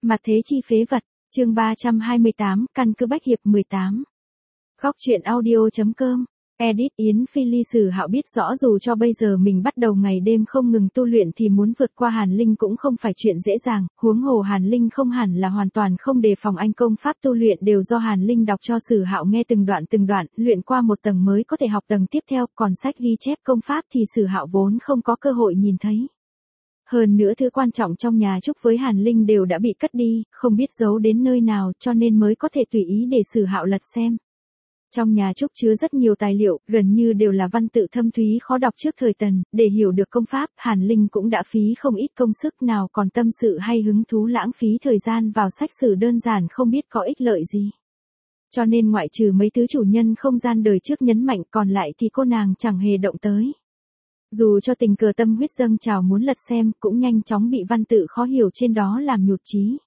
Mặt thế chi phế vật, chương 328, căn cứ Bách Hiệp 18. Góc truyện audio.com. Edit Yến Phi Ly. Sử Hạo biết rõ dù cho bây giờ mình bắt đầu ngày đêm không ngừng tu luyện thì muốn vượt qua Hàn Linh cũng không phải chuyện dễ dàng, huống hồ Hàn Linh không hẳn là hoàn toàn không đề phòng anh, công pháp tu luyện đều do Hàn Linh đọc cho Sử Hạo nghe từng đoạn, luyện qua một tầng mới có thể học tầng tiếp theo, còn sách ghi chép công pháp thì Sử Hạo vốn không có cơ hội nhìn thấy. Hơn nữa thứ quan trọng trong nhà Trúc với Hàn Linh đều đã bị cất đi, không biết giấu đến nơi nào, cho nên mới có thể tùy ý để Sử Hạo lật xem. Trong nhà Trúc chứa rất nhiều tài liệu, gần như đều là văn tự thâm thúy khó đọc trước thời Tần, để hiểu được công pháp, Hàn Linh cũng đã phí không ít công sức, nào còn tâm sự hay hứng thú lãng phí thời gian vào sách sử đơn giản không biết có ích lợi gì. Cho nên ngoại trừ mấy thứ chủ nhân không gian đời trước nhấn mạnh, còn lại thì cô nàng chẳng hề động tới. Dù cho tình cờ tâm huyết dâng trào muốn lật xem, cũng nhanh chóng bị văn tự khó hiểu trên đó làm nhụt chí.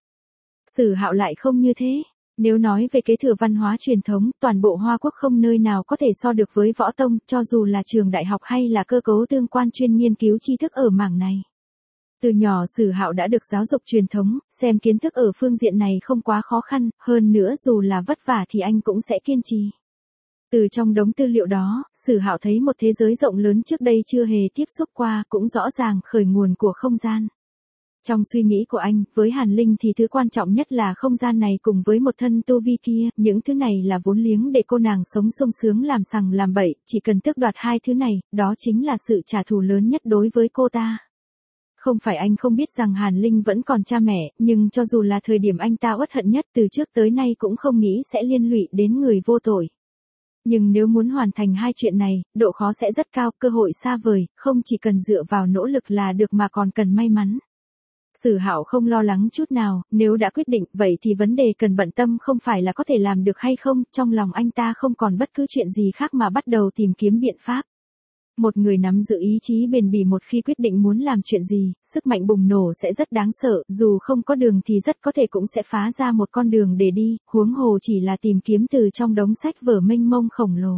Sử Hạo lại không như thế. Nếu nói về kế thừa văn hóa truyền thống, toàn bộ Hoa Quốc không nơi nào có thể so được với võ tông, cho dù là trường đại học hay là cơ cấu tương quan chuyên nghiên cứu tri thức ở mảng này. Từ nhỏ Sử Hạo đã được giáo dục truyền thống, xem kiến thức ở phương diện này không quá khó khăn, hơn nữa dù là vất vả thì anh cũng sẽ kiên trì. Từ trong đống tư liệu đó, Sử Hạo thấy một thế giới rộng lớn trước đây chưa hề tiếp xúc qua, cũng rõ ràng khởi nguồn của không gian. Trong suy nghĩ của anh, với Hàn Linh thì thứ quan trọng nhất là không gian này cùng với một thân tu vi kia, những thứ này là vốn liếng để cô nàng sống sung sướng làm sằng làm bậy, chỉ cần tước đoạt hai thứ này, đó chính là sự trả thù lớn nhất đối với cô ta. Không phải anh không biết rằng Hàn Linh vẫn còn cha mẹ, nhưng cho dù là thời điểm anh ta uất hận nhất từ trước tới nay cũng không nghĩ sẽ liên lụy đến người vô tội. Nhưng nếu muốn hoàn thành hai chuyện này, độ khó sẽ rất cao, cơ hội xa vời, không chỉ cần dựa vào nỗ lực là được mà còn cần may mắn. Sử Hạo không lo lắng chút nào, nếu đã quyết định vậy thì vấn đề cần bận tâm không phải là có thể làm được hay không, trong lòng anh ta không còn bất cứ chuyện gì khác mà bắt đầu tìm kiếm biện pháp. Một người nắm giữ ý chí bền bỉ một khi quyết định muốn làm chuyện gì, sức mạnh bùng nổ sẽ rất đáng sợ, dù không có đường thì rất có thể cũng sẽ phá ra một con đường để đi, huống hồ chỉ là tìm kiếm từ trong đống sách vở mênh mông khổng lồ.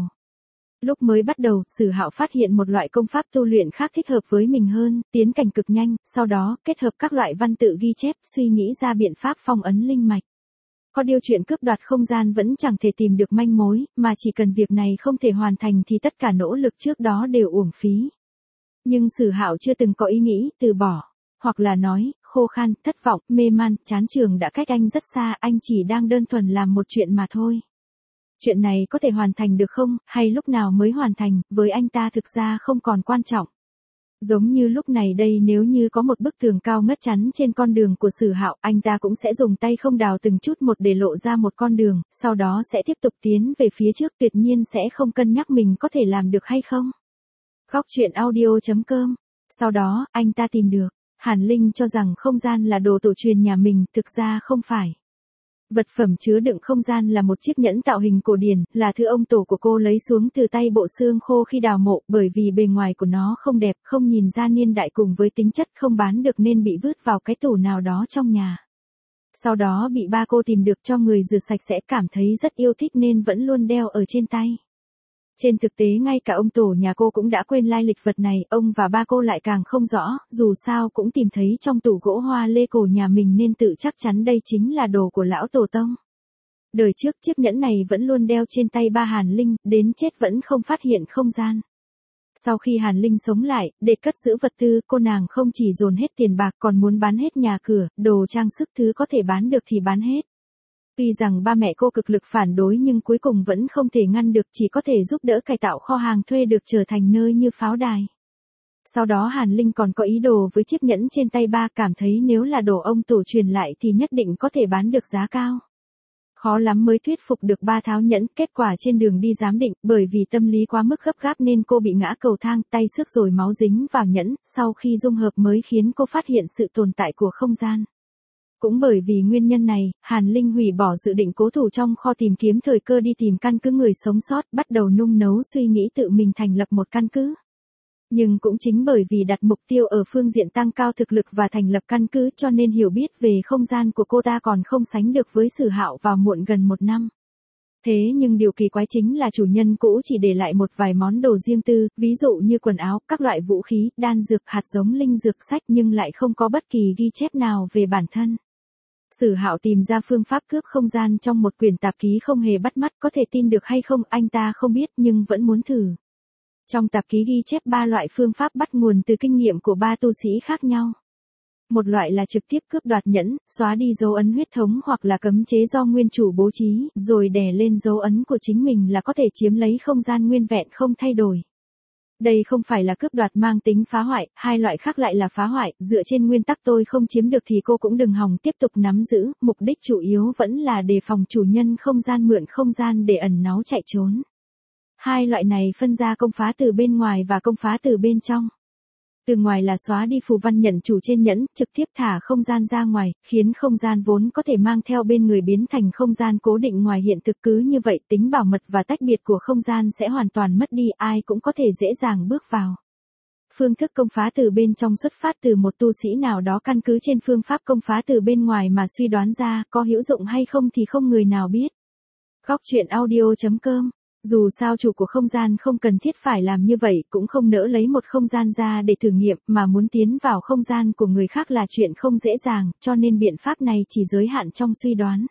Lúc mới bắt đầu, Sử Hạo phát hiện một loại công pháp tu luyện khác thích hợp với mình hơn, tiến cảnh cực nhanh, sau đó kết hợp các loại văn tự ghi chép, suy nghĩ ra biện pháp phong ấn linh mạch. Có điều chuyện cướp đoạt không gian vẫn chẳng thể tìm được manh mối, mà chỉ cần việc này không thể hoàn thành thì tất cả nỗ lực trước đó đều uổng phí. Nhưng Sử Hạo chưa từng có ý nghĩ từ bỏ, hoặc là nói, khô khan, thất vọng, mê man, chán trường đã cách anh rất xa, anh chỉ đang đơn thuần làm một chuyện mà thôi. Chuyện này có thể hoàn thành được không, hay lúc nào mới hoàn thành, với anh ta thực ra không còn quan trọng. Giống như lúc này đây, nếu như có một bức tường cao ngất chắn trên con đường của Sử Hạo, anh ta cũng sẽ dùng tay không đào từng chút một để lộ ra một con đường, sau đó sẽ tiếp tục tiến về phía trước, tuyệt nhiên sẽ không cân nhắc mình có thể làm được hay không. Góc truyện audio.com. Sau đó, anh ta tìm được. Hàn Linh cho rằng không gian là đồ tổ truyền nhà mình, thực ra không phải. Vật phẩm chứa đựng không gian là một chiếc nhẫn tạo hình cổ điển, là thứ ông tổ của cô lấy xuống từ tay bộ xương khô khi đào mộ, bởi vì bề ngoài của nó không đẹp, không nhìn ra niên đại cùng với tính chất không bán được nên bị vứt vào cái tủ nào đó trong nhà. Sau đó bị ba cô tìm được cho người rửa sạch sẽ, cảm thấy rất yêu thích nên vẫn luôn đeo ở trên tay. Trên thực tế ngay cả ông tổ nhà cô cũng đã quên lai lịch vật này, ông và ba cô lại càng không rõ, dù sao cũng tìm thấy trong tủ gỗ hoa lê cổ nhà mình nên tự chắc chắn đây chính là đồ của lão tổ tông. Đời trước chiếc nhẫn này vẫn luôn đeo trên tay ba Hàn Linh, đến chết vẫn không phát hiện không gian. Sau khi Hàn Linh sống lại, để cất giữ vật tư, cô nàng không chỉ dồn hết tiền bạc còn muốn bán hết nhà cửa, đồ trang sức thứ có thể bán được thì bán hết. Tuy rằng ba mẹ cô cực lực phản đối nhưng cuối cùng vẫn không thể ngăn được, chỉ có thể giúp đỡ cải tạo kho hàng thuê được trở thành nơi như pháo đài. Sau đó Hàn Linh còn có ý đồ với chiếc nhẫn trên tay ba, cảm thấy nếu là đồ ông tổ truyền lại thì nhất định có thể bán được giá cao. Khó lắm mới thuyết phục được ba tháo nhẫn, kết quả trên đường đi giám định, bởi vì tâm lý quá mức gấp gáp nên cô bị ngã cầu thang, tay xước rồi máu dính vào nhẫn, sau khi dung hợp mới khiến cô phát hiện sự tồn tại của không gian. Cũng bởi vì nguyên nhân này, Hàn Linh hủy bỏ dự định cố thủ trong kho tìm kiếm thời cơ đi tìm căn cứ người sống sót, bắt đầu nung nấu suy nghĩ tự mình thành lập một căn cứ. Nhưng cũng chính bởi vì đặt mục tiêu ở phương diện tăng cao thực lực và thành lập căn cứ cho nên hiểu biết về không gian của cô ta còn không sánh được với Sử Hạo vào muộn gần một năm. Thế nhưng điều kỳ quái chính là chủ nhân cũ chỉ để lại một vài món đồ riêng tư, ví dụ như quần áo, các loại vũ khí, đan dược, hạt giống linh dược, sách nhưng lại không có bất kỳ ghi chép nào về bản thân. Sử Hạo tìm ra phương pháp cướp không gian trong một quyển tạp ký không hề bắt mắt, có thể tin được hay không anh ta không biết nhưng vẫn muốn thử. Trong tạp ký ghi chép 3 loại phương pháp bắt nguồn từ kinh nghiệm của 3 tu sĩ khác nhau. Một loại là trực tiếp cướp đoạt nhẫn, xóa đi dấu ấn huyết thống hoặc là cấm chế do nguyên chủ bố trí, rồi đè lên dấu ấn của chính mình là có thể chiếm lấy không gian nguyên vẹn không thay đổi. Đây không phải là cướp đoạt mang tính phá hoại, hai loại khác lại là phá hoại, dựa trên nguyên tắc tôi không chiếm được thì cô cũng đừng hòng tiếp tục nắm giữ, mục đích chủ yếu vẫn là đề phòng chủ nhân không gian mượn không gian để ẩn náu chạy trốn. Hai loại này phân ra công phá từ bên ngoài và công phá từ bên trong. Từ ngoài là xóa đi phù văn nhận chủ trên nhẫn, trực tiếp thả không gian ra ngoài, khiến không gian vốn có thể mang theo bên người biến thành không gian cố định ngoài hiện thực, cứ như vậy tính bảo mật và tách biệt của không gian sẽ hoàn toàn mất đi, ai cũng có thể dễ dàng bước vào. Phương thức công phá từ bên trong xuất phát từ một tu sĩ nào đó căn cứ trên phương pháp công phá từ bên ngoài mà suy đoán ra, có hữu dụng hay không thì không người nào biết. Góc truyện audio.com. Dù sao chủ của không gian không cần thiết phải làm như vậy, cũng không nỡ lấy một không gian ra để thử nghiệm, mà muốn tiến vào không gian của người khác là chuyện không dễ dàng, cho nên biện pháp này chỉ giới hạn trong suy đoán.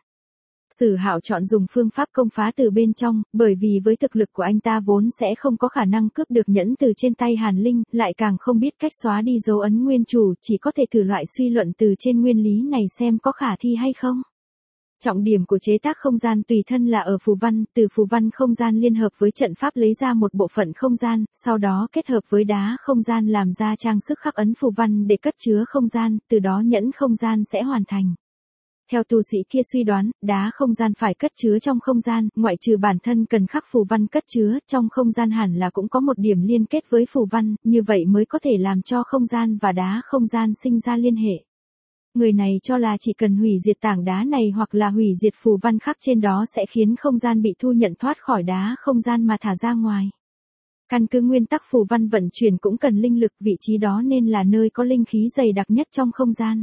Sử Hạo chọn dùng phương pháp công phá từ bên trong, bởi vì với thực lực của anh ta vốn sẽ không có khả năng cướp được nhẫn từ trên tay Hàn Linh, lại càng không biết cách xóa đi dấu ấn nguyên chủ, chỉ có thể thử loại suy luận từ trên nguyên lý này xem có khả thi hay không. Trọng điểm của chế tác không gian tùy thân là ở phù văn, từ phù văn không gian liên hợp với trận pháp lấy ra một bộ phận không gian, sau đó kết hợp với đá không gian làm ra trang sức khắc ấn phù văn để cất chứa không gian, từ đó nhẫn không gian sẽ hoàn thành. Theo tu sĩ kia suy đoán, đá không gian phải cất chứa trong không gian, ngoại trừ bản thân cần khắc phù văn cất chứa, trong không gian hẳn là cũng có một điểm liên kết với phù văn, như vậy mới có thể làm cho không gian và đá không gian sinh ra liên hệ. Người này cho là chỉ cần hủy diệt tảng đá này hoặc là hủy diệt phù văn khắc trên đó sẽ khiến không gian bị thu nhận thoát khỏi đá không gian mà thả ra ngoài. Căn cứ nguyên tắc phù văn vận chuyển cũng cần linh lực, vị trí đó nên là nơi có linh khí dày đặc nhất trong không gian.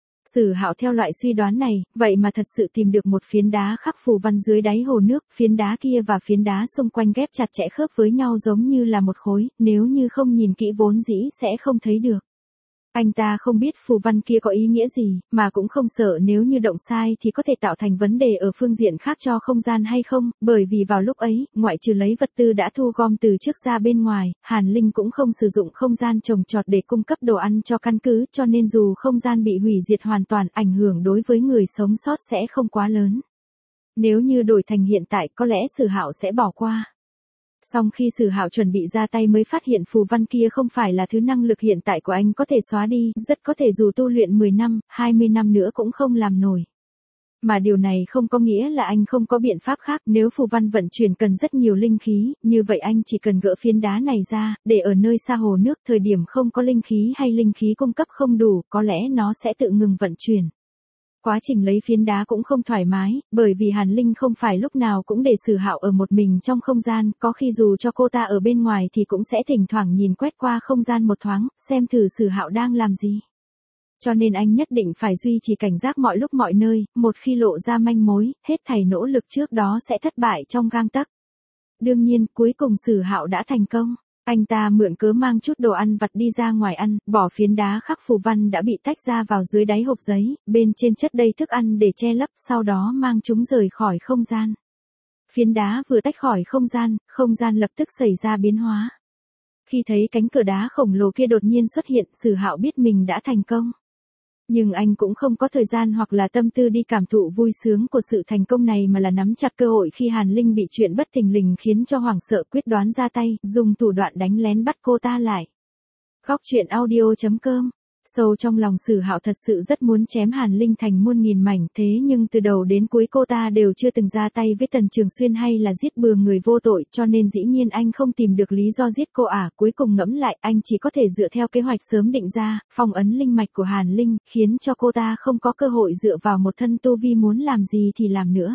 Sử Hạo theo loại suy đoán này, vậy mà thật sự tìm được một phiến đá khắc phù văn dưới đáy hồ nước, phiến đá kia và phiến đá xung quanh ghép chặt chẽ khớp với nhau giống như là một khối, nếu như không nhìn kỹ vốn dĩ sẽ không thấy được. Anh ta không biết phù văn kia có ý nghĩa gì, mà cũng không sợ nếu như động sai thì có thể tạo thành vấn đề ở phương diện khác cho không gian hay không, bởi vì vào lúc ấy, ngoại trừ lấy vật tư đã thu gom từ trước ra bên ngoài, Hàn Linh cũng không sử dụng không gian trồng trọt để cung cấp đồ ăn cho căn cứ, cho nên dù không gian bị hủy diệt hoàn toàn, ảnh hưởng đối với người sống sót sẽ không quá lớn. Nếu như đổi thành hiện tại có lẽ Sử Hạo sẽ bỏ qua. Song khi Sử Hạo chuẩn bị ra tay mới phát hiện phù văn kia không phải là thứ năng lực hiện tại của anh có thể xóa đi, rất có thể dù tu luyện 10 năm, 20 năm nữa cũng không làm nổi. Mà điều này không có nghĩa là anh không có biện pháp khác, nếu phù văn vận chuyển cần rất nhiều linh khí, như vậy anh chỉ cần gỡ phiến đá này ra, để ở nơi xa hồ nước thời điểm không có linh khí hay linh khí cung cấp không đủ, có lẽ nó sẽ tự ngừng vận chuyển. Quá trình lấy phiến đá cũng không thoải mái, bởi vì Hàn Linh không phải lúc nào cũng để Sử Hạo ở một mình trong không gian, có khi dù cho cô ta ở bên ngoài thì cũng sẽ thỉnh thoảng nhìn quét qua không gian một thoáng, xem thử Sử Hạo đang làm gì. Cho nên anh nhất định phải duy trì cảnh giác mọi lúc mọi nơi, một khi lộ ra manh mối, hết thảy nỗ lực trước đó sẽ thất bại trong gang tấc. Đương nhiên, cuối cùng Sử Hạo đã thành công. Anh ta mượn cớ mang chút đồ ăn vặt đi ra ngoài ăn, bỏ phiến đá khắc phù văn đã bị tách ra vào dưới đáy hộp giấy, bên trên chất đầy thức ăn để che lấp, sau đó mang chúng rời khỏi không gian. Phiến đá vừa tách khỏi không gian lập tức xảy ra biến hóa. Khi thấy cánh cửa đá khổng lồ kia đột nhiên xuất hiện, Sử Hạo biết mình đã thành công. Nhưng anh cũng không có thời gian hoặc là tâm tư đi cảm thụ vui sướng của sự thành công này mà là nắm chặt cơ hội khi Hàn Linh bị chuyện bất thình lình khiến cho hoảng sợ, quyết đoán ra tay, dùng thủ đoạn đánh lén bắt cô ta lại. Góc truyện audio.com. Sâu trong lòng Sử Hạo thật sự rất muốn chém Hàn Linh thành muôn nghìn mảnh, thế nhưng từ đầu đến cuối cô ta đều chưa từng ra tay với Tần Trường Xuyên hay là giết bừa người vô tội, cho nên dĩ nhiên anh không tìm được lý do giết cô cuối cùng ngẫm lại anh chỉ có thể dựa theo kế hoạch sớm định ra, phong ấn linh mạch của Hàn Linh, khiến cho cô ta không có cơ hội dựa vào một thân tu vi muốn làm gì thì làm nữa.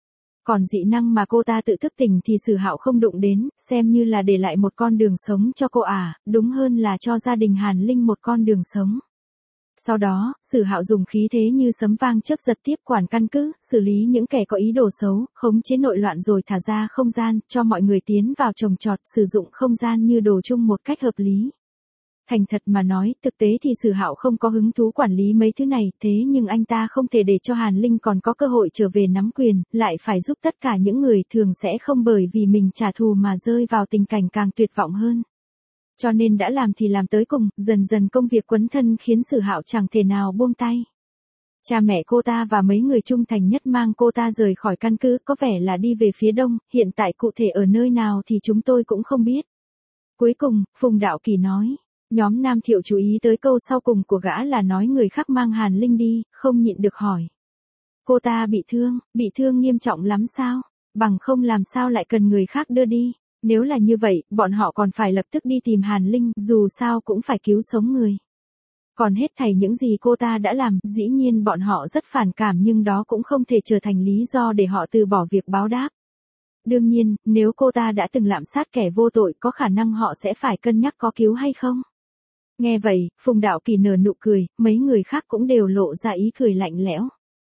Còn dị năng mà cô ta tự thức tỉnh thì Sử Hạo không đụng đến, xem như là để lại một con đường sống cho cô đúng hơn là cho gia đình Hàn Linh một con đường sống. Sau đó, Sử Hạo dùng khí thế như sấm vang chớp giật tiếp quản căn cứ, xử lý những kẻ có ý đồ xấu, khống chế nội loạn rồi thả ra không gian, cho mọi người tiến vào trồng trọt, sử dụng không gian như đồ chung một cách hợp lý. Thành thật mà nói, thực tế thì Sử Hạo không có hứng thú quản lý mấy thứ này, thế nhưng anh ta không thể để cho Hàn Linh còn có cơ hội trở về nắm quyền, lại phải giúp tất cả những người thường sẽ không bởi vì mình trả thù mà rơi vào tình cảnh càng tuyệt vọng hơn. Cho nên đã làm thì làm tới cùng, dần dần công việc quấn thân khiến Sử Hạo chẳng thể nào buông tay. Cha mẹ cô ta và mấy người trung thành nhất mang cô ta rời khỏi căn cứ, có vẻ là đi về phía đông, hiện tại cụ thể ở nơi nào thì chúng tôi cũng không biết. Cuối cùng, Phùng Đạo Kỳ nói, nhóm Nam Thiệu chú ý tới câu sau cùng của gã là nói người khác mang Hàn Linh đi, không nhịn được hỏi. Cô ta bị thương nghiêm trọng lắm sao? Bằng không làm sao lại cần người khác đưa đi? Nếu là như vậy, bọn họ còn phải lập tức đi tìm Hàn Linh, dù sao cũng phải cứu sống người. Còn hết thảy những gì cô ta đã làm, dĩ nhiên bọn họ rất phản cảm nhưng đó cũng không thể trở thành lý do để họ từ bỏ việc báo đáp. Đương nhiên, nếu cô ta đã từng lạm sát kẻ vô tội có khả năng họ sẽ phải cân nhắc có cứu hay không. Nghe vậy, Phùng Đạo Kỳ nở nụ cười, mấy người khác cũng đều lộ ra ý cười lạnh lẽo.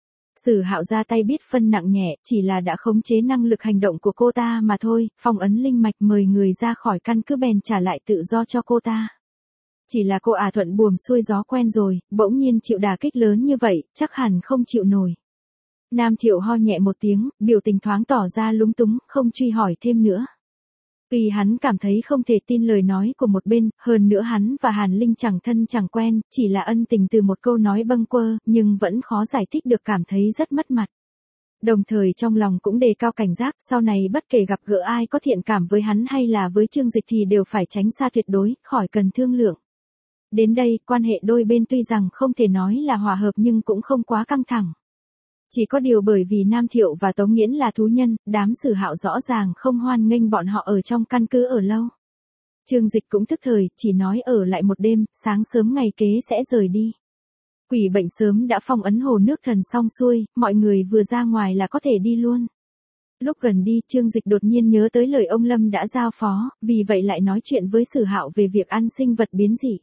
Sử Hạo ra tay biết phân nặng nhẹ, chỉ là đã khống chế năng lực hành động của cô ta mà thôi, phong ấn linh mạch mời người ra khỏi căn cứ bèn trả lại tự do cho cô ta. Chỉ là cô thuận buồm xuôi gió quen rồi, bỗng nhiên chịu đả kích lớn như vậy, chắc hẳn không chịu nổi. Nam Thiệu ho nhẹ một tiếng, biểu tình thoáng tỏ ra lúng túng, không truy hỏi thêm nữa. Vì hắn cảm thấy không thể tin lời nói của một bên, hơn nữa hắn và Hàn Linh chẳng thân chẳng quen, chỉ là ân tình từ một câu nói bâng quơ, nhưng vẫn khó giải thích được, cảm thấy rất mất mặt. Đồng thời trong lòng cũng đề cao cảnh giác, sau này bất kể gặp gỡ ai có thiện cảm với hắn hay là với Trương Dịch thì đều phải tránh xa tuyệt đối, khỏi cần thương lượng. Đến đây, quan hệ đôi bên tuy rằng không thể nói là hòa hợp nhưng cũng không quá căng thẳng. Chỉ có điều bởi vì Nam Thiệu và Tống Nghiễn là thú nhân, đám Sử Hạo rõ ràng không hoan nghênh bọn họ ở trong căn cứ ở lâu. Trương Dịch cũng thức thời, chỉ nói ở lại một đêm, sáng sớm ngày kế sẽ rời đi. Quỷ bệnh sớm đã phong ấn hồ nước thần xong xuôi, mọi người vừa ra ngoài là có thể đi luôn. Lúc gần đi, Trương Dịch đột nhiên nhớ tới lời ông Lâm đã giao phó, vì vậy lại nói chuyện với Sử Hạo về việc ăn sinh vật biến dị.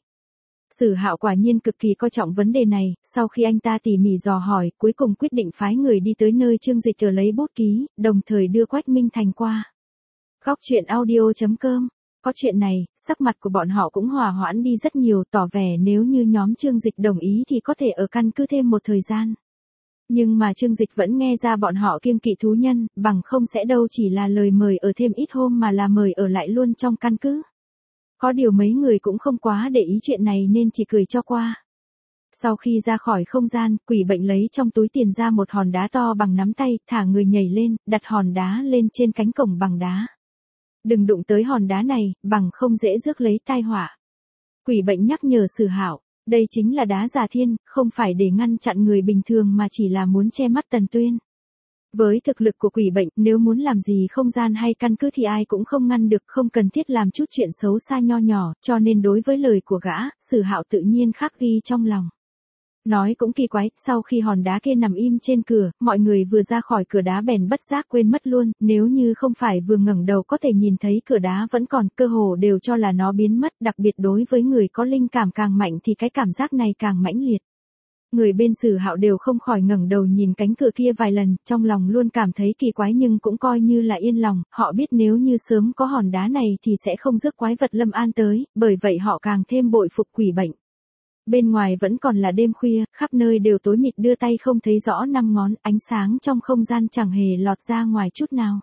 Sử Hạo quả nhiên cực kỳ coi trọng vấn đề này, sau khi anh ta tỉ mỉ dò hỏi, cuối cùng quyết định phái người đi tới nơi Trương Dịch chờ lấy bút ký, đồng thời đưa Quách Minh Thành qua. Góc truyện audio.com. Có chuyện này, sắc mặt của bọn họ cũng hòa hoãn đi rất nhiều, tỏ vẻ nếu như nhóm Trương Dịch đồng ý thì có thể ở căn cứ thêm một thời gian. Nhưng mà Trương Dịch vẫn nghe ra bọn họ kiêng kỵ thú nhân, bằng không sẽ đâu chỉ là lời mời ở thêm ít hôm mà là mời ở lại luôn trong căn cứ. Có điều mấy người cũng không quá để ý chuyện này nên chỉ cười cho qua. Sau khi ra khỏi không gian, quỷ bệnh lấy trong túi tiền ra một hòn đá to bằng nắm tay, thả người nhảy lên, đặt hòn đá lên trên cánh cổng bằng đá. Đừng đụng tới hòn đá này, bằng không dễ rước lấy tai họa. Quỷ bệnh nhắc nhở Sử Hạo, đây chính là đá giả thiên, không phải để ngăn chặn người bình thường mà chỉ là muốn che mắt Tần Tuyên. Với thực lực của quỷ bệnh, nếu muốn làm gì không gian hay căn cứ thì ai cũng không ngăn được, không cần thiết làm chút chuyện xấu xa nho nhỏ, cho nên đối với lời của gã, Sử Hạo tự nhiên khắc ghi trong lòng. Nói cũng kỳ quái, sau khi hòn đá kia nằm im trên cửa, mọi người vừa ra khỏi cửa đá bèn bất giác quên mất luôn, nếu như không phải vừa ngẩng đầu có thể nhìn thấy cửa đá vẫn còn, cơ hồ đều cho là nó biến mất, đặc biệt đối với người có linh cảm càng mạnh thì cái cảm giác này càng mãnh liệt. Người bên Sử Hạo đều không khỏi ngẩng đầu nhìn cánh cửa kia vài lần, trong lòng luôn cảm thấy kỳ quái nhưng cũng coi như là yên lòng, họ biết nếu như sớm có hòn đá này thì sẽ không rước quái vật Lâm An tới, bởi vậy họ càng thêm bội phục quỷ bệnh. Bên ngoài vẫn còn là đêm khuya, khắp nơi đều tối mịt đưa tay không thấy rõ năm ngón, ánh sáng trong không gian chẳng hề lọt ra ngoài chút nào.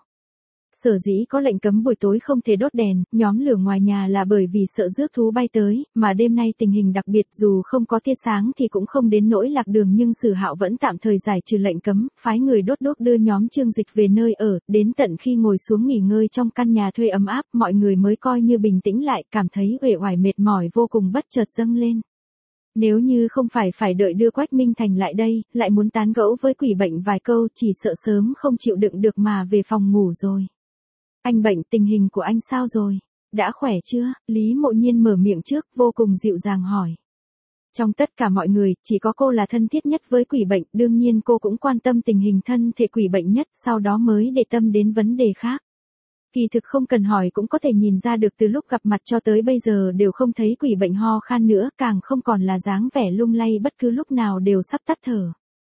Sở dĩ có lệnh cấm buổi tối không thể đốt đèn, nhóm lửa ngoài nhà là bởi vì sợ rước thú bay tới, mà đêm nay tình hình đặc biệt dù không có tia sáng thì cũng không đến nỗi lạc đường nhưng Sử Hạo vẫn tạm thời giải trừ lệnh cấm, phái người đốt đuốc đưa nhóm Trương Dịch về nơi ở, đến tận khi ngồi xuống nghỉ ngơi trong căn nhà thuê ấm áp, mọi người mới coi như bình tĩnh lại, cảm thấy uể oải mệt mỏi vô cùng bất chợt dâng lên. Nếu như không phải đợi đưa Quách Minh Thành lại đây, lại muốn tán gẫu với quỷ bệnh vài câu chỉ sợ sớm không chịu đựng được mà về phòng ngủ rồi. Anh bệnh, tình hình của anh sao rồi? Đã khỏe chưa? Lý Mộ Nhiên mở miệng trước, vô cùng dịu dàng hỏi. Trong tất cả mọi người, chỉ có cô là thân thiết nhất với quỷ bệnh, đương nhiên cô cũng quan tâm tình hình thân thể quỷ bệnh nhất, sau đó mới để tâm đến vấn đề khác. Kỳ thực không cần hỏi cũng có thể nhìn ra được từ lúc gặp mặt cho tới bây giờ đều không thấy quỷ bệnh ho khan nữa, càng không còn là dáng vẻ lung lay bất cứ lúc nào đều sắp tắt thở.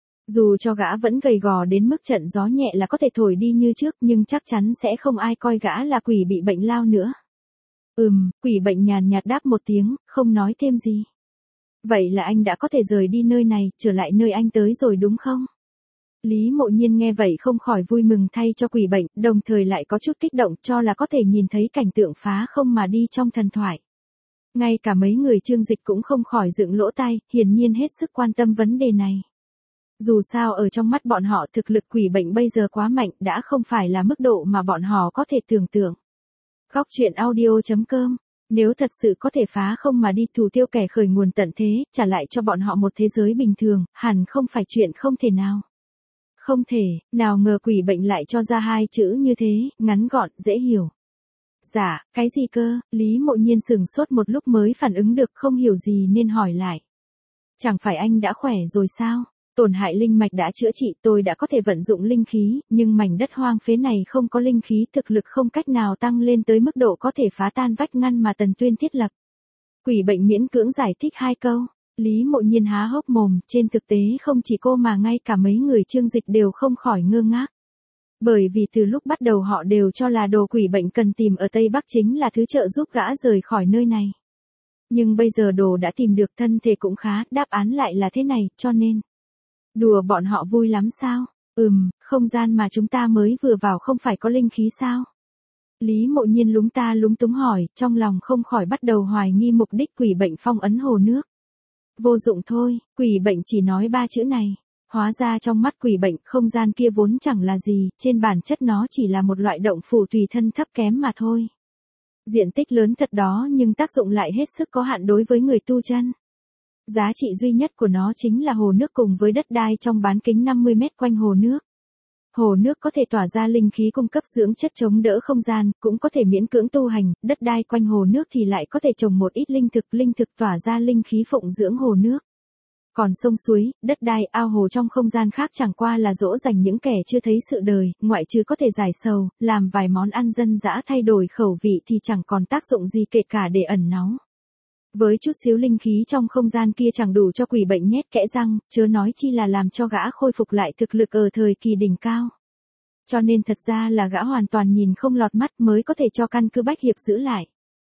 Dù cho gã vẫn gầy gò đến mức trận gió nhẹ là có thể thổi đi như trước nhưng chắc chắn sẽ không ai coi gã là quỷ bị bệnh lao nữa. Quỷ bệnh nhàn nhạt đáp một tiếng, không nói thêm gì. Vậy là anh đã có thể rời đi nơi này, trở lại nơi anh tới rồi đúng không? Lý Mộ Nhiên nghe vậy không khỏi vui mừng thay cho quỷ bệnh, đồng thời lại có chút kích động cho là có thể nhìn thấy cảnh tượng phá không mà đi trong thần thoại. Ngay cả mấy người Chương Dịch cũng không khỏi dựng lỗ tai, hiển nhiên hết sức quan tâm vấn đề này. Dù sao ở trong mắt bọn họ thực lực quỷ bệnh bây giờ quá mạnh đã không phải là mức độ mà bọn họ có thể tưởng tượng. Góc truyện audio.com. Nếu thật sự có thể phá không mà đi thủ tiêu kẻ khởi nguồn tận thế, trả lại cho bọn họ một thế giới bình thường, hẳn không phải chuyện không thể nào. Không thể, nào ngờ quỷ bệnh lại cho ra hai chữ như thế, ngắn gọn, dễ hiểu. Dạ, cái gì cơ? Lý Mộ Nhiên sửng sốt một lúc mới phản ứng được không hiểu gì nên hỏi lại. Chẳng phải anh đã khỏe rồi sao? Tổn hại linh mạch đã chữa trị, tôi đã có thể vận dụng linh khí, nhưng mảnh đất hoang phế này không có linh khí, thực lực không cách nào tăng lên tới mức độ có thể phá tan vách ngăn mà Tần Tuyên thiết lập. Quỷ bệnh miễn cưỡng giải thích hai câu. Lý Mộ Nhiên há hốc mồm, trên thực tế không chỉ cô mà ngay cả mấy người Chương Dịch đều không khỏi ngơ ngác. Bởi vì từ lúc bắt đầu họ đều cho là đồ quỷ bệnh cần tìm ở Tây Bắc chính là thứ trợ giúp gã rời khỏi nơi này. Nhưng bây giờ đồ đã tìm được, thân thể cũng khá, đáp án lại là thế này, cho nên. Đùa bọn họ vui lắm sao? Không gian mà chúng ta mới vừa vào không phải có linh khí sao? Lý Mộ Nhiên lúng ta lúng túng hỏi, trong lòng không khỏi bắt đầu hoài nghi mục đích quỷ bệnh phong ấn hồ nước. Vô dụng thôi, quỷ bệnh chỉ nói ba chữ này. Hóa ra trong mắt quỷ bệnh, không gian kia vốn chẳng là gì, trên bản chất nó chỉ là một loại động phủ tùy thân thấp kém mà thôi. Diện tích lớn thật đó nhưng tác dụng lại hết sức có hạn đối với người tu chân. Giá trị duy nhất của nó chính là hồ nước cùng với đất đai trong bán kính 50 mét quanh hồ nước. Hồ nước có thể tỏa ra linh khí cung cấp dưỡng chất chống đỡ không gian, cũng có thể miễn cưỡng tu hành, đất đai quanh hồ nước thì lại có thể trồng một ít linh thực tỏa ra linh khí phụng dưỡng hồ nước. Còn sông suối, đất đai, ao hồ trong không gian khác chẳng qua là dỗ dành những kẻ chưa thấy sự đời, ngoại trừ có thể giải sầu, làm vài món ăn dân dã thay đổi khẩu vị thì chẳng còn tác dụng gì kể cả để ẩn náu. Với chút xíu linh khí trong không gian kia chẳng đủ cho quỷ bệnh nhét kẽ răng, chớ nói chi là làm cho gã khôi phục lại thực lực ở thời kỳ đỉnh cao. Cho nên thật ra là gã hoàn toàn nhìn không lọt mắt mới có thể cho căn cứ Bách Hiệp giữ lại.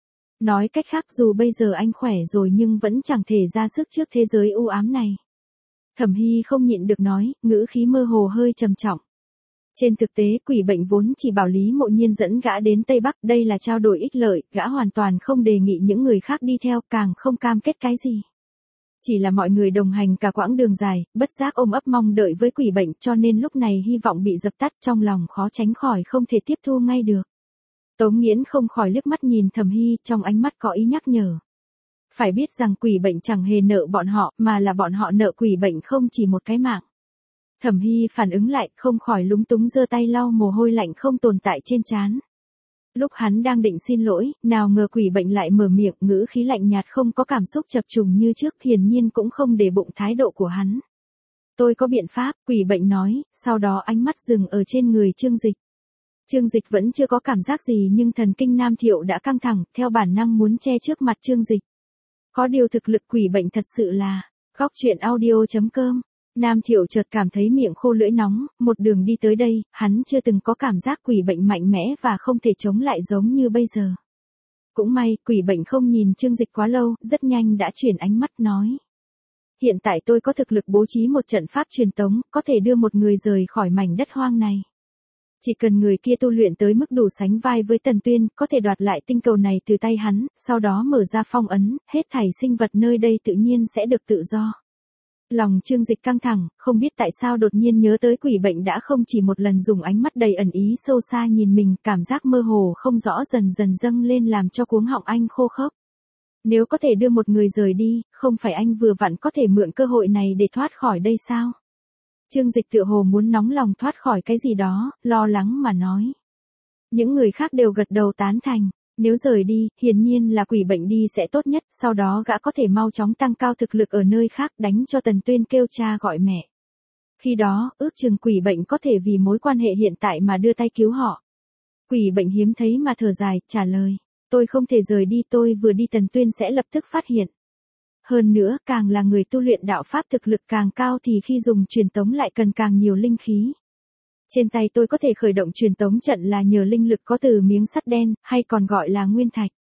Nói cách khác dù bây giờ anh khỏe rồi nhưng vẫn chẳng thể ra sức trước thế giới u ám này. Thẩm Hy không nhịn được nói, ngữ khí mơ hồ hơi trầm trọng. Trên thực tế quỷ bệnh vốn chỉ bảo Lý Mộ Nhiên dẫn gã đến Tây Bắc, đây là trao đổi ích lợi, gã hoàn toàn không đề nghị những người khác đi theo, càng không cam kết cái gì. Chỉ là mọi người đồng hành cả quãng đường dài, bất giác ôm ấp mong đợi với quỷ bệnh cho nên lúc này hy vọng bị dập tắt trong lòng khó tránh khỏi không thể tiếp thu ngay được. Tống Nghiễn không khỏi liếc mắt nhìn Thẩm Hy, trong ánh mắt có ý nhắc nhở. Phải biết rằng quỷ bệnh chẳng hề nợ bọn họ, mà là bọn họ nợ quỷ bệnh không chỉ một cái mạng. Thẩm Hy phản ứng lại, không khỏi lúng túng giơ tay lau mồ hôi lạnh không tồn tại trên trán. Lúc hắn đang định xin lỗi, nào ngờ quỷ bệnh lại mở miệng, ngữ khí lạnh nhạt không có cảm xúc chập trùng như trước, hiển nhiên cũng không để bụng thái độ của hắn. Tôi có biện pháp, quỷ bệnh nói, sau đó ánh mắt dừng ở trên người Chương Dịch. Chương Dịch vẫn chưa có cảm giác gì nhưng thần kinh Nam Thiệu đã căng thẳng, theo bản năng muốn che trước mặt Chương Dịch. Có điều thực lực quỷ bệnh thật sự là, góc truyện audio.com. Nam Thiệu chợt cảm thấy miệng khô lưỡi nóng, một đường đi tới đây, hắn chưa từng có cảm giác quỷ bệnh mạnh mẽ và không thể chống lại giống như bây giờ. Cũng may, quỷ bệnh không nhìn Chương Dịch quá lâu, rất nhanh đã chuyển ánh mắt nói. Hiện tại tôi có thực lực bố trí một trận pháp truyền tống, có thể đưa một người rời khỏi mảnh đất hoang này. Chỉ cần người kia tu luyện tới mức đủ sánh vai với Tần Tuyên, có thể đoạt lại tinh cầu này từ tay hắn, sau đó mở ra phong ấn, hết thảy sinh vật nơi đây tự nhiên sẽ được tự do. Lòng Chương Dịch căng thẳng, không biết tại sao đột nhiên nhớ tới quỷ bệnh đã không chỉ một lần dùng ánh mắt đầy ẩn ý sâu xa nhìn mình, cảm giác mơ hồ không rõ dần dần dâng lên làm cho cuống họng anh khô khốc. Nếu có thể đưa một người rời đi, không phải anh vừa vặn có thể mượn cơ hội này để thoát khỏi đây sao? Chương Dịch tựa hồ muốn nóng lòng thoát khỏi cái gì đó, lo lắng mà nói. Những người khác đều gật đầu tán thành. Nếu rời đi, hiển nhiên là quỷ bệnh đi sẽ tốt nhất, sau đó gã có thể mau chóng tăng cao thực lực ở nơi khác đánh cho Tần Tuyên kêu cha gọi mẹ. Khi đó, ước chừng quỷ bệnh có thể vì mối quan hệ hiện tại mà đưa tay cứu họ. Quỷ bệnh hiếm thấy mà thở dài, trả lời. Tôi không thể rời đi, tôi vừa đi Tần Tuyên sẽ lập tức phát hiện. Hơn nữa, càng là người tu luyện đạo pháp thực lực càng cao thì khi dùng truyền tống lại cần càng nhiều linh khí. Trên tay tôi có thể khởi động truyền tống trận là nhờ linh lực có từ miếng sắt đen, hay còn gọi là nguyên thạch.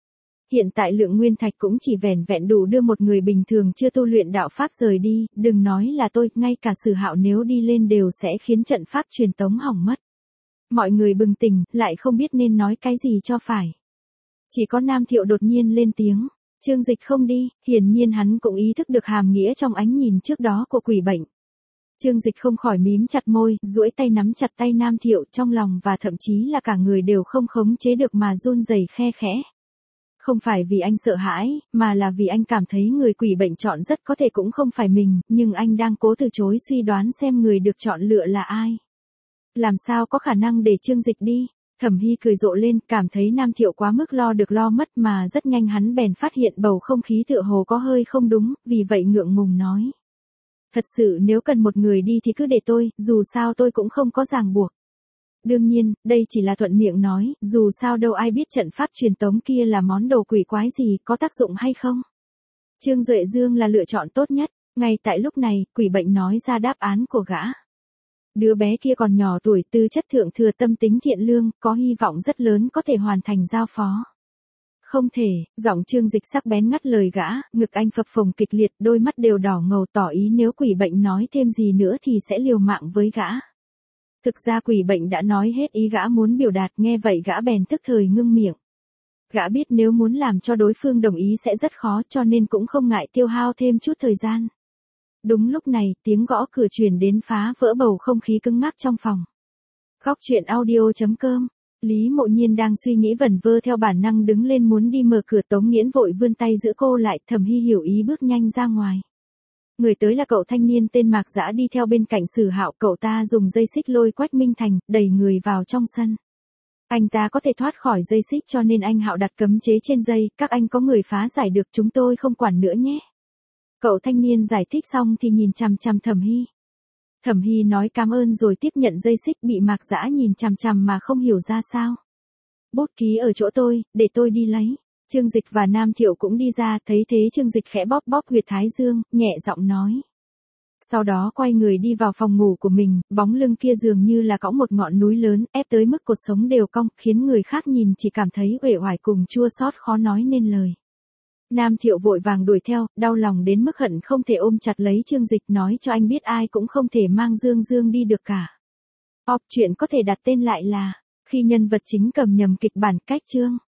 Hiện tại lượng nguyên thạch cũng chỉ vẻn vẹn đủ đưa một người bình thường chưa tu luyện đạo pháp rời đi, đừng nói là tôi, ngay cả Sử Hạo nếu đi lên đều sẽ khiến trận pháp truyền tống hỏng mất. Mọi người bừng tỉnh, lại không biết nên nói cái gì cho phải. Chỉ có Nam Thiệu đột nhiên lên tiếng, Trương Dịch không đi, hiển nhiên hắn cũng ý thức được hàm nghĩa trong ánh nhìn trước đó của quỷ bệnh. Trương Dịch không khỏi mím chặt môi, duỗi tay nắm chặt tay Nam Thiệu, trong lòng và thậm chí là cả người đều không khống chế được mà run rẩy khe khẽ. Không phải vì anh sợ hãi, mà là vì anh cảm thấy người quỷ bệnh chọn rất có thể cũng không phải mình, nhưng anh đang cố từ chối suy đoán xem người được chọn lựa là ai. Làm sao có khả năng để Trương Dịch đi? Thẩm Hy cười rộ lên, cảm thấy Nam Thiệu quá mức lo được lo mất mà rất nhanh hắn bèn phát hiện bầu không khí tựa hồ có hơi không đúng, vì vậy ngượng ngùng nói. Thật sự nếu cần một người đi thì cứ để tôi, dù sao tôi cũng không có ràng buộc. Đương nhiên, đây chỉ là thuận miệng nói, dù sao đâu ai biết trận pháp truyền tống kia là món đồ quỷ quái gì, có tác dụng hay không. Trương Duệ Dương là lựa chọn tốt nhất, ngay tại lúc này, quỷ bệnh nói ra đáp án của gã. Đứa bé kia còn nhỏ tuổi, tư chất thượng thừa, tâm tính thiện lương, có hy vọng rất lớn có thể hoàn thành giao phó. Không thể, giọng Trương Dịch sắc bén ngắt lời gã, ngực anh phập phồng kịch liệt, đôi mắt đều đỏ ngầu tỏ ý nếu quỷ bệnh nói thêm gì nữa thì sẽ liều mạng với gã. Thực ra quỷ bệnh đã nói hết ý gã muốn biểu đạt, nghe vậy gã bèn tức thời ngưng miệng. Gã biết nếu muốn làm cho đối phương đồng ý sẽ rất khó, cho nên cũng không ngại tiêu hao thêm chút thời gian. Đúng lúc này, tiếng gõ cửa truyền đến phá vỡ bầu không khí cứng ngắc trong phòng. Góc truyện audio.com. Lý Mộ Nhiên đang suy nghĩ vẩn vơ theo bản năng đứng lên muốn đi mở cửa. Tống Nghiễn vội vươn tay giữ cô lại, Thẩm Hy hiểu ý bước nhanh ra ngoài. Người tới là cậu thanh niên tên Mạc Dã đi theo bên cạnh Sử Hạo, cậu ta dùng dây xích lôi Quách Minh Thành, đẩy người vào trong sân. Anh ta có thể thoát khỏi dây xích cho nên anh Hạo đặt cấm chế trên dây, các anh có người phá giải được chúng tôi không quản nữa nhé. Cậu thanh niên giải thích xong thì nhìn chằm chằm Thẩm Hy. Thẩm Hy nói cảm ơn rồi tiếp nhận dây xích, bị Mạc Dã nhìn chằm chằm mà không hiểu ra sao. Bút ký ở chỗ tôi, để tôi đi lấy. Trương Dịch và Nam Thiệu cũng đi ra, thấy thế Trương Dịch khẽ bóp bóp huyệt thái dương, nhẹ giọng nói. Sau đó quay người đi vào phòng ngủ của mình, bóng lưng kia dường như là cõng một ngọn núi lớn, ép tới mức cột sống đều cong, khiến người khác nhìn chỉ cảm thấy uể oải cùng chua xót khó nói nên lời. Nam Thiệu vội vàng đuổi theo, đau lòng đến mức hận không thể ôm chặt lấy Trương Dịch, nói cho anh biết ai cũng không thể mang Dương Dương đi được cả. Chuyện có thể đặt tên lại là, khi nhân vật chính cầm nhầm kịch bản, cách chương.